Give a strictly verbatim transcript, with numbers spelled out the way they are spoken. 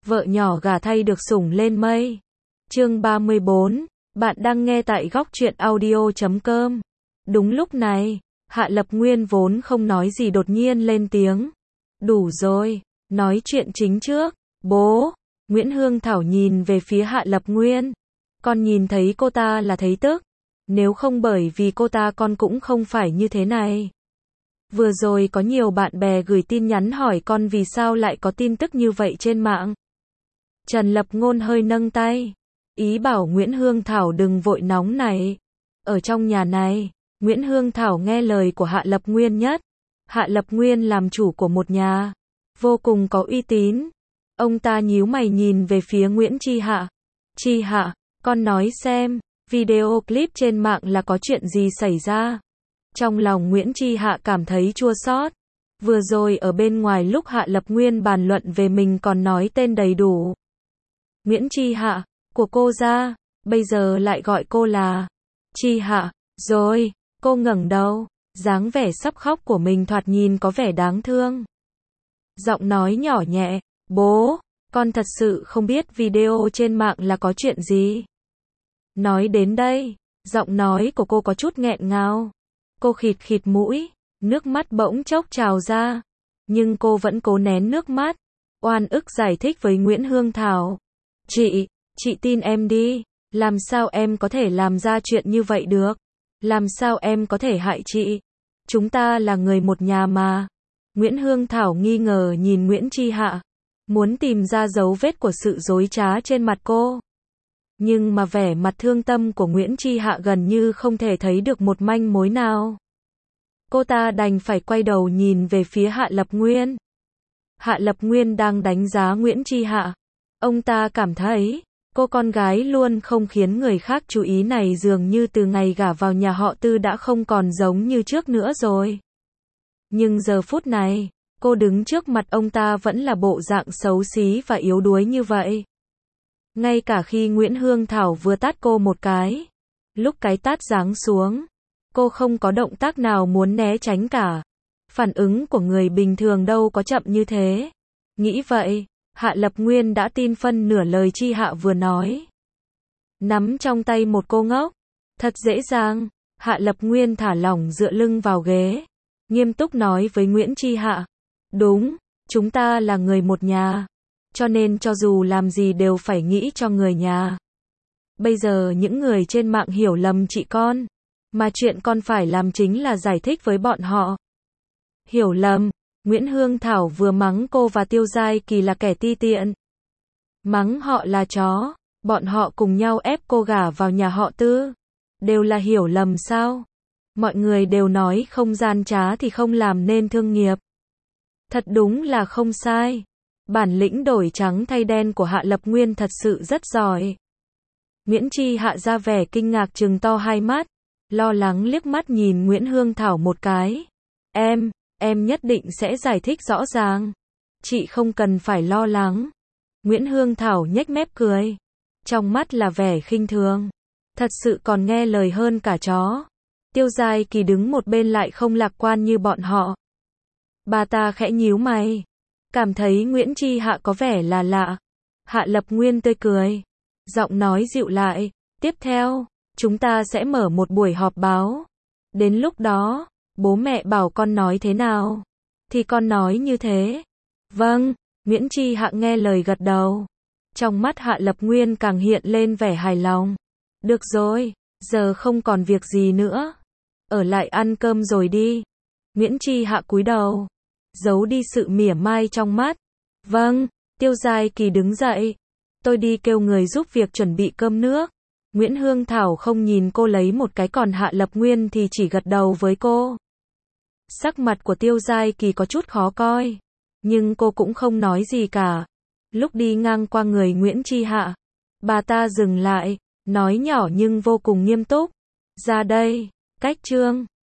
vợ nhỏ gả thay được sủng lên mây. Chương ba mươi bốn, bạn đang nghe tại góc truyện audio chấm com. Đúng lúc này, Hạ Lập Nguyên vốn không nói gì đột nhiên lên tiếng. Đủ rồi, nói chuyện chính trước. Bố, Nguyễn Hương Thảo nhìn về phía Hạ Lập Nguyên. Con nhìn thấy cô ta là thấy tức. Nếu không bởi vì cô ta con cũng không phải như thế này. Vừa rồi có nhiều bạn bè gửi tin nhắn hỏi con vì sao lại có tin tức như vậy trên mạng. Trần Lập Ngôn hơi nâng tay. Ý bảo Nguyễn Hương Thảo đừng vội nóng này. Ở trong nhà này, Nguyễn Hương Thảo nghe lời của Hạ Lập Nguyên nhất. Hạ Lập Nguyên làm chủ của một nhà, vô cùng có uy tín. Ông ta nhíu mày nhìn về phía Nguyễn Chi Hạ. Chi Hạ, con nói xem, video clip trên mạng là có chuyện gì xảy ra? Trong lòng Nguyễn Chi Hạ cảm thấy chua xót. Vừa rồi ở bên ngoài lúc Hạ Lập Nguyên bàn luận về mình còn nói tên đầy đủ. Nguyễn Chi Hạ, của cô ra, bây giờ lại gọi cô là Chi Hạ, rồi, cô ngẩng đầu, dáng vẻ sắp khóc của mình thoạt nhìn có vẻ đáng thương. Giọng nói nhỏ nhẹ, bố, con thật sự không biết video trên mạng là có chuyện gì. Nói đến đây, giọng nói của cô có chút nghẹn ngào. Cô khịt khịt mũi, nước mắt bỗng chốc trào ra. Nhưng cô vẫn cố nén nước mắt, oan ức giải thích với Nguyễn Hương Thảo. Chị, chị tin em đi, làm sao em có thể làm ra chuyện như vậy được? Làm sao em có thể hại chị? Chúng ta là người một nhà mà. Nguyễn Hương Thảo nghi ngờ nhìn Nguyễn Chi Hạ, muốn tìm ra dấu vết của sự dối trá trên mặt cô. Nhưng mà vẻ mặt thương tâm của Nguyễn Chi Hạ gần như không thể thấy được một manh mối nào. Cô ta đành phải quay đầu nhìn về phía Hạ Lập Nguyên. Hạ Lập Nguyên đang đánh giá Nguyễn Chi Hạ. Ông ta cảm thấy, cô con gái luôn không khiến người khác chú ý này dường như từ ngày gả vào nhà họ Tư đã không còn giống như trước nữa rồi. Nhưng giờ phút này, cô đứng trước mặt ông ta vẫn là bộ dạng xấu xí và yếu đuối như vậy. Ngay cả khi Nguyễn Hương Thảo vừa tát cô một cái, lúc cái tát giáng xuống, cô không có động tác nào muốn né tránh cả. Phản ứng của người bình thường đâu có chậm như thế. Nghĩ vậy, Hạ Lập Nguyên đã tin phân nửa lời Chi Hạ vừa nói. Nắm trong tay một cô ngốc, thật dễ dàng. Hạ Lập Nguyên thả lỏng dựa lưng vào ghế, nghiêm túc nói với Nguyễn Chi Hạ. Đúng, chúng ta là người một nhà. Cho nên cho dù làm gì đều phải nghĩ cho người nhà. Bây giờ những người trên mạng hiểu lầm chị con, mà chuyện con phải làm chính là giải thích với bọn họ. Hiểu lầm, Nguyễn Hương Thảo vừa mắng cô và Tiêu Giai Kỳ là kẻ ti tiện. Mắng họ là chó, bọn họ cùng nhau ép cô gả vào nhà họ Tư. Đều là hiểu lầm sao? Mọi người đều nói không gian trá thì không làm nên thương nghiệp. Thật đúng là không sai. Bản lĩnh đổi trắng thay đen của Hạ Lập Nguyên thật sự rất giỏi. Nguyễn Chi Hạ ra vẻ kinh ngạc trừng to hai mắt, lo lắng liếc mắt nhìn Nguyễn Hương Thảo một cái. Em, em nhất định sẽ giải thích rõ ràng. Chị không cần phải lo lắng. Nguyễn Hương Thảo nhếch mép cười, trong mắt là vẻ khinh thường. Thật sự còn nghe lời hơn cả chó. Tiêu Giai Kỳ đứng một bên lại không lạc quan như bọn họ. Bà ta khẽ nhíu mày, cảm thấy Nguyễn Chi Hạ có vẻ là lạ. Hạ Lập Nguyên tươi cười, giọng nói dịu lại. Tiếp theo, chúng ta sẽ mở một buổi họp báo. Đến lúc đó, bố mẹ bảo con nói thế nào, thì con nói như thế. Vâng, Nguyễn Chi Hạ nghe lời gật đầu. Trong mắt Hạ Lập Nguyên càng hiện lên vẻ hài lòng. Được rồi, giờ không còn việc gì nữa. Ở lại ăn cơm rồi đi. Nguyễn Chi Hạ cúi đầu, giấu đi sự mỉa mai trong mắt. Vâng, Tiêu Giai Kỳ đứng dậy. Tôi đi kêu người giúp việc chuẩn bị cơm nước. Nguyễn Hương Thảo không nhìn cô lấy một cái, còn Hạ Lập Nguyên thì chỉ gật đầu với cô. Sắc mặt của Tiêu Giai Kỳ có chút khó coi, nhưng cô cũng không nói gì cả. Lúc đi ngang qua người Nguyễn Chi Hạ, bà ta dừng lại, nói nhỏ nhưng vô cùng nghiêm túc. Ra đây, cách chương.